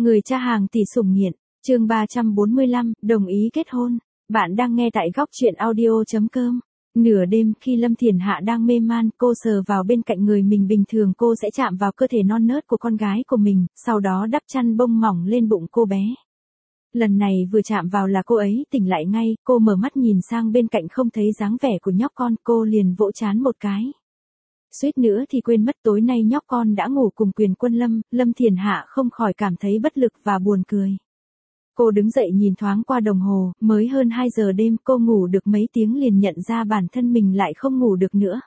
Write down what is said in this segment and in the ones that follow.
Người cha hàng tỷ sủng nghiện, chương 345, đồng ý kết hôn. Bạn đang nghe tại góc truyện audio.com. Nửa đêm khi Lâm Thiển Hạ đang mê man, cô sờ vào bên cạnh người mình, bình thường cô sẽ chạm vào cơ thể non nớt của con gái của mình, sau đó đắp chăn bông mỏng lên bụng cô bé. Lần này vừa chạm vào là cô ấy tỉnh lại ngay, cô mở mắt nhìn sang bên cạnh không thấy dáng vẻ của nhóc con, cô liền vỗ trán một cái. Suýt nữa thì quên mất tối nay nhóc con đã ngủ cùng Quyền Quân Lâm. Lâm Thiển Hạ không khỏi cảm thấy bất lực và buồn cười. Cô đứng dậy nhìn thoáng qua đồng hồ, mới hơn 2 giờ đêm, cô ngủ được mấy tiếng liền nhận ra bản thân mình lại không ngủ được nữa.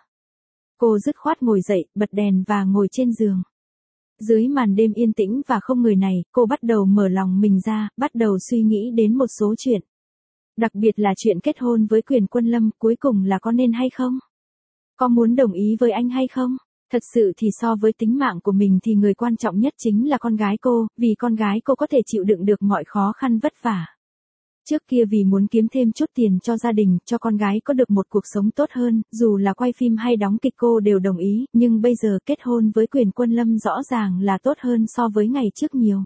Cô dứt khoát ngồi dậy, bật đèn và ngồi trên giường. Dưới màn đêm yên tĩnh và không người này, cô bắt đầu mở lòng mình ra, bắt đầu suy nghĩ đến một số chuyện. Đặc biệt là chuyện kết hôn với Quyền Quân Lâm, cuối cùng là có nên hay không? Có muốn đồng ý với anh hay không? Thật sự thì so với tính mạng của mình thì người quan trọng nhất chính là con gái cô, vì con gái cô có thể chịu đựng được mọi khó khăn vất vả. Trước kia vì muốn kiếm thêm chút tiền cho gia đình, cho con gái có được một cuộc sống tốt hơn, dù là quay phim hay đóng kịch cô đều đồng ý, nhưng bây giờ kết hôn với Quyền Quân Lâm rõ ràng là tốt hơn so với ngày trước nhiều.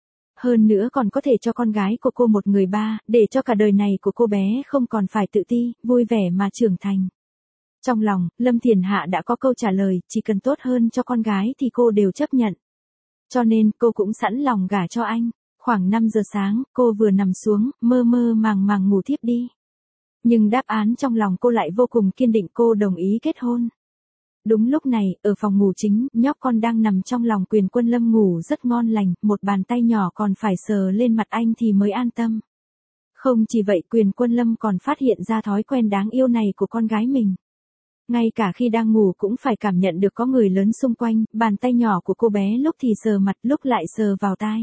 Hơn nữa còn có thể cho con gái của cô một người ba, để cho cả đời này của cô bé không còn phải tự ti, vui vẻ mà trưởng thành. Trong lòng, Lâm Thiển Hạ đã có câu trả lời, chỉ cần tốt hơn cho con gái thì cô đều chấp nhận. Cho nên, cô cũng sẵn lòng gả cho anh. Khoảng 5 giờ sáng, cô vừa nằm xuống, mơ mơ màng màng ngủ thiếp đi. Nhưng đáp án trong lòng cô lại vô cùng kiên định, cô đồng ý kết hôn. Đúng lúc này, ở phòng ngủ chính, nhóc con đang nằm trong lòng Quyền Quân Lâm ngủ rất ngon lành, một bàn tay nhỏ còn phải sờ lên mặt anh thì mới an tâm. Không chỉ vậy, Quyền Quân Lâm còn phát hiện ra thói quen đáng yêu này của con gái mình. Ngay cả khi đang ngủ cũng phải cảm nhận được có người lớn xung quanh, bàn tay nhỏ của cô bé lúc thì sờ mặt, lúc lại sờ vào tai.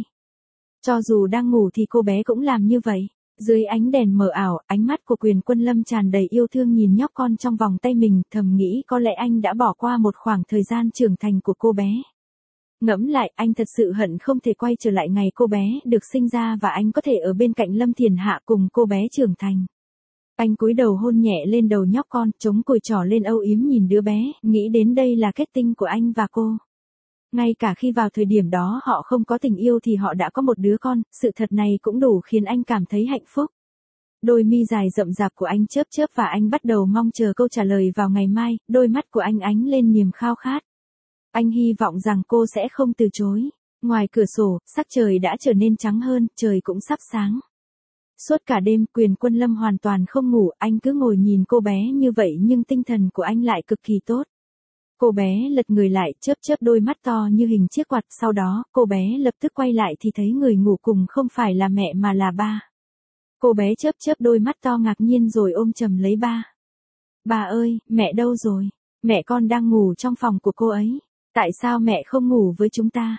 Cho dù đang ngủ thì cô bé cũng làm như vậy. Dưới ánh đèn mờ ảo, ánh mắt của Quyền Quân Lâm tràn đầy yêu thương nhìn nhóc con trong vòng tay mình, thầm nghĩ có lẽ anh đã bỏ qua một khoảng thời gian trưởng thành của cô bé. Ngẫm lại, anh thật sự hận không thể quay trở lại ngày cô bé được sinh ra và anh có thể ở bên cạnh Lâm Thiển Hạ cùng cô bé trưởng thành. Anh cúi đầu hôn nhẹ lên đầu nhóc con, chống cùi trỏ lên âu yếm nhìn đứa bé, nghĩ đến đây là kết tinh của anh và cô. Ngay cả khi vào thời điểm đó họ không có tình yêu thì họ đã có một đứa con, sự thật này cũng đủ khiến anh cảm thấy hạnh phúc. Đôi mi dài rậm rạp của anh chớp chớp và anh bắt đầu mong chờ câu trả lời vào ngày mai, đôi mắt của anh ánh lên niềm khao khát. Anh hy vọng rằng cô sẽ không từ chối. Ngoài cửa sổ, sắc trời đã trở nên trắng hơn, trời cũng sắp sáng. Suốt cả đêm, Quyền Quân Lâm hoàn toàn không ngủ, anh cứ ngồi nhìn cô bé như vậy nhưng tinh thần của anh lại cực kỳ tốt. Cô bé lật người lại, chớp chớp đôi mắt to như hình chiếc quạt, sau đó, cô bé lập tức quay lại thì thấy người ngủ cùng không phải là mẹ mà là ba. Cô bé chớp chớp đôi mắt to ngạc nhiên rồi ôm chầm lấy ba. Bà ơi, mẹ đâu rồi? Mẹ con đang ngủ trong phòng của cô ấy. Tại sao mẹ không ngủ với chúng ta?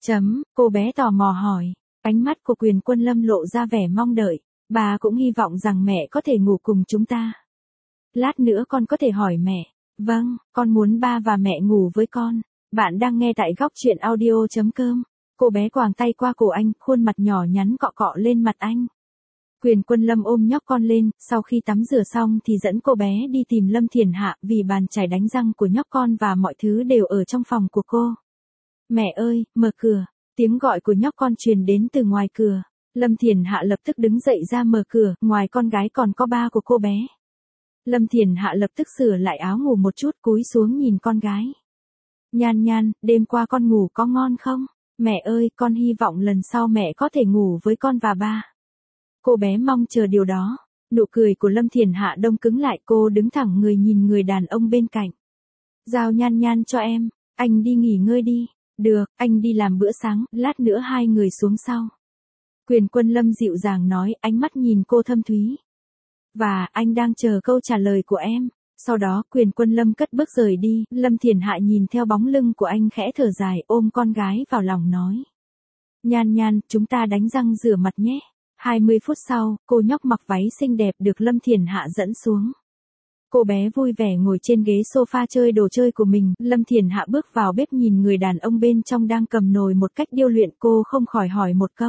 Cô bé tò mò hỏi. Ánh mắt của Quyền Quân Lâm lộ ra vẻ mong đợi. Bà cũng hy vọng rằng mẹ có thể ngủ cùng chúng ta. Lát nữa con có thể hỏi mẹ. Vâng, con muốn ba và mẹ ngủ với con. Bạn đang nghe tại góc truyện audio.com. Cô bé quàng tay qua cổ anh, khuôn mặt nhỏ nhắn cọ cọ lên mặt anh. Quyền Quân Lâm ôm nhóc con lên, sau khi tắm rửa xong thì dẫn cô bé đi tìm Lâm Thiển Hạ vì bàn chải đánh răng của nhóc con và mọi thứ đều ở trong phòng của cô. Mẹ ơi, mở cửa. Tiếng gọi của nhóc con truyền đến từ ngoài cửa. Lâm Thiển Hạ lập tức đứng dậy ra mở cửa, ngoài con gái còn có ba của cô bé. Lâm Thiển Hạ lập tức sửa lại áo ngủ một chút, cúi xuống nhìn con gái. Nhan Nhan, đêm qua con ngủ có ngon không? Mẹ ơi, con hy vọng lần sau mẹ có thể ngủ với con và ba. Cô bé mong chờ điều đó. Nụ cười của Lâm Thiển Hạ đông cứng lại, cô đứng thẳng người nhìn người đàn ông bên cạnh. Giao Nhan Nhan cho em, anh đi nghỉ ngơi đi. Được, anh đi làm bữa sáng, lát nữa hai người xuống sau. Quyền Quân Lâm dịu dàng nói, ánh mắt nhìn cô thâm thúy. Và, anh đang chờ câu trả lời của em. Sau đó, Quyền Quân Lâm cất bước rời đi, Lâm Thiển Hạ nhìn theo bóng lưng của anh khẽ thở dài, ôm con gái vào lòng nói. Nhan Nhan, chúng ta đánh răng rửa mặt nhé. 20 phút sau, cô nhóc mặc váy xinh đẹp được Lâm Thiển Hạ dẫn xuống. Cô bé vui vẻ ngồi trên ghế sofa chơi đồ chơi của mình, Lâm Thiển Hạ bước vào bếp nhìn người đàn ông bên trong đang cầm nồi một cách điêu luyện, cô không khỏi hỏi một câu.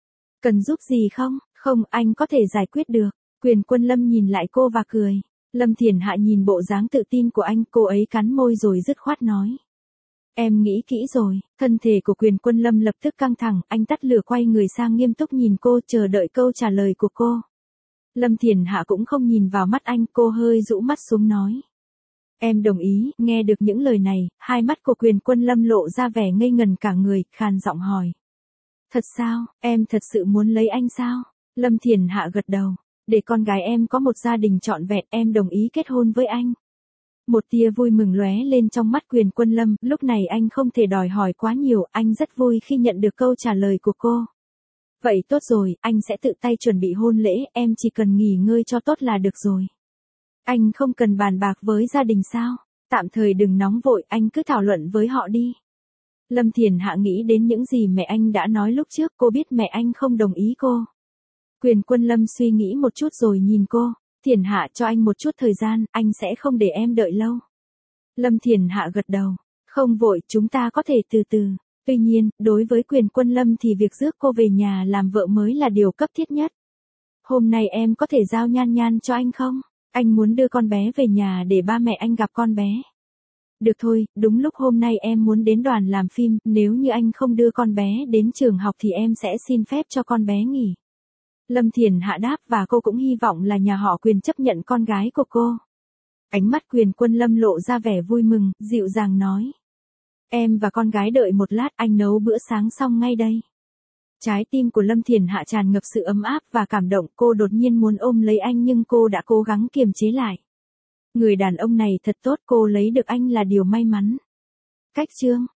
Cần giúp gì không? Không, anh có thể giải quyết được. Quyền Quân Lâm nhìn lại cô và cười. Lâm Thiển Hạ nhìn bộ dáng tự tin của anh, cô ấy cắn môi rồi dứt khoát nói. Em nghĩ kỹ rồi, thân thể của Quyền Quân Lâm lập tức căng thẳng, anh tắt lửa quay người sang nghiêm túc nhìn cô chờ đợi câu trả lời của cô. Lâm Thiền Hạ cũng không nhìn vào mắt anh, cô hơi rũ mắt xuống nói. Em đồng ý, nghe được những lời này, hai mắt của Quyền Quân Lâm lộ ra vẻ ngây ngần cả người, khàn giọng hỏi. Thật sao, em thật sự muốn lấy anh sao? Lâm Thiền Hạ gật đầu, để con gái em có một gia đình trọn vẹn, em đồng ý kết hôn với anh. Một tia vui mừng lóe lên trong mắt Quyền Quân Lâm, lúc này anh không thể đòi hỏi quá nhiều, anh rất vui khi nhận được câu trả lời của cô. Vậy tốt rồi, anh sẽ tự tay chuẩn bị hôn lễ, em chỉ cần nghỉ ngơi cho tốt là được rồi. Anh không cần bàn bạc với gia đình sao? Tạm thời đừng nóng vội, anh cứ thảo luận với họ đi. Lâm Thiền Hạ nghĩ đến những gì mẹ anh đã nói lúc trước, cô biết mẹ anh không đồng ý cô. Quyền Quân Lâm suy nghĩ một chút rồi nhìn cô. Thiền Hạ cho anh một chút thời gian, anh sẽ không để em đợi lâu. Lâm Thiền Hạ gật đầu. Không vội, chúng ta có thể từ từ. Tuy nhiên, đối với Quyền Quân Lâm thì việc rước cô về nhà làm vợ mới là điều cấp thiết nhất. Hôm nay em có thể giao Nhan Nhan cho anh không? Anh muốn đưa con bé về nhà để ba mẹ anh gặp con bé. Được thôi, đúng lúc hôm nay em muốn đến đoàn làm phim, nếu như anh không đưa con bé đến trường học thì em sẽ xin phép cho con bé nghỉ. Lâm Thiền Hạ đáp và cô cũng hy vọng là nhà họ Quyền chấp nhận con gái của cô. Ánh mắt Quyền Quân Lâm lộ ra vẻ vui mừng, dịu dàng nói. Em và con gái đợi một lát, anh nấu bữa sáng xong ngay đây. Trái tim của Lâm Thiền Hạ tràn ngập sự ấm áp và cảm động, cô đột nhiên muốn ôm lấy anh nhưng cô đã cố gắng kiềm chế lại. Người đàn ông này thật tốt, cô lấy được anh là điều may mắn. Cách chương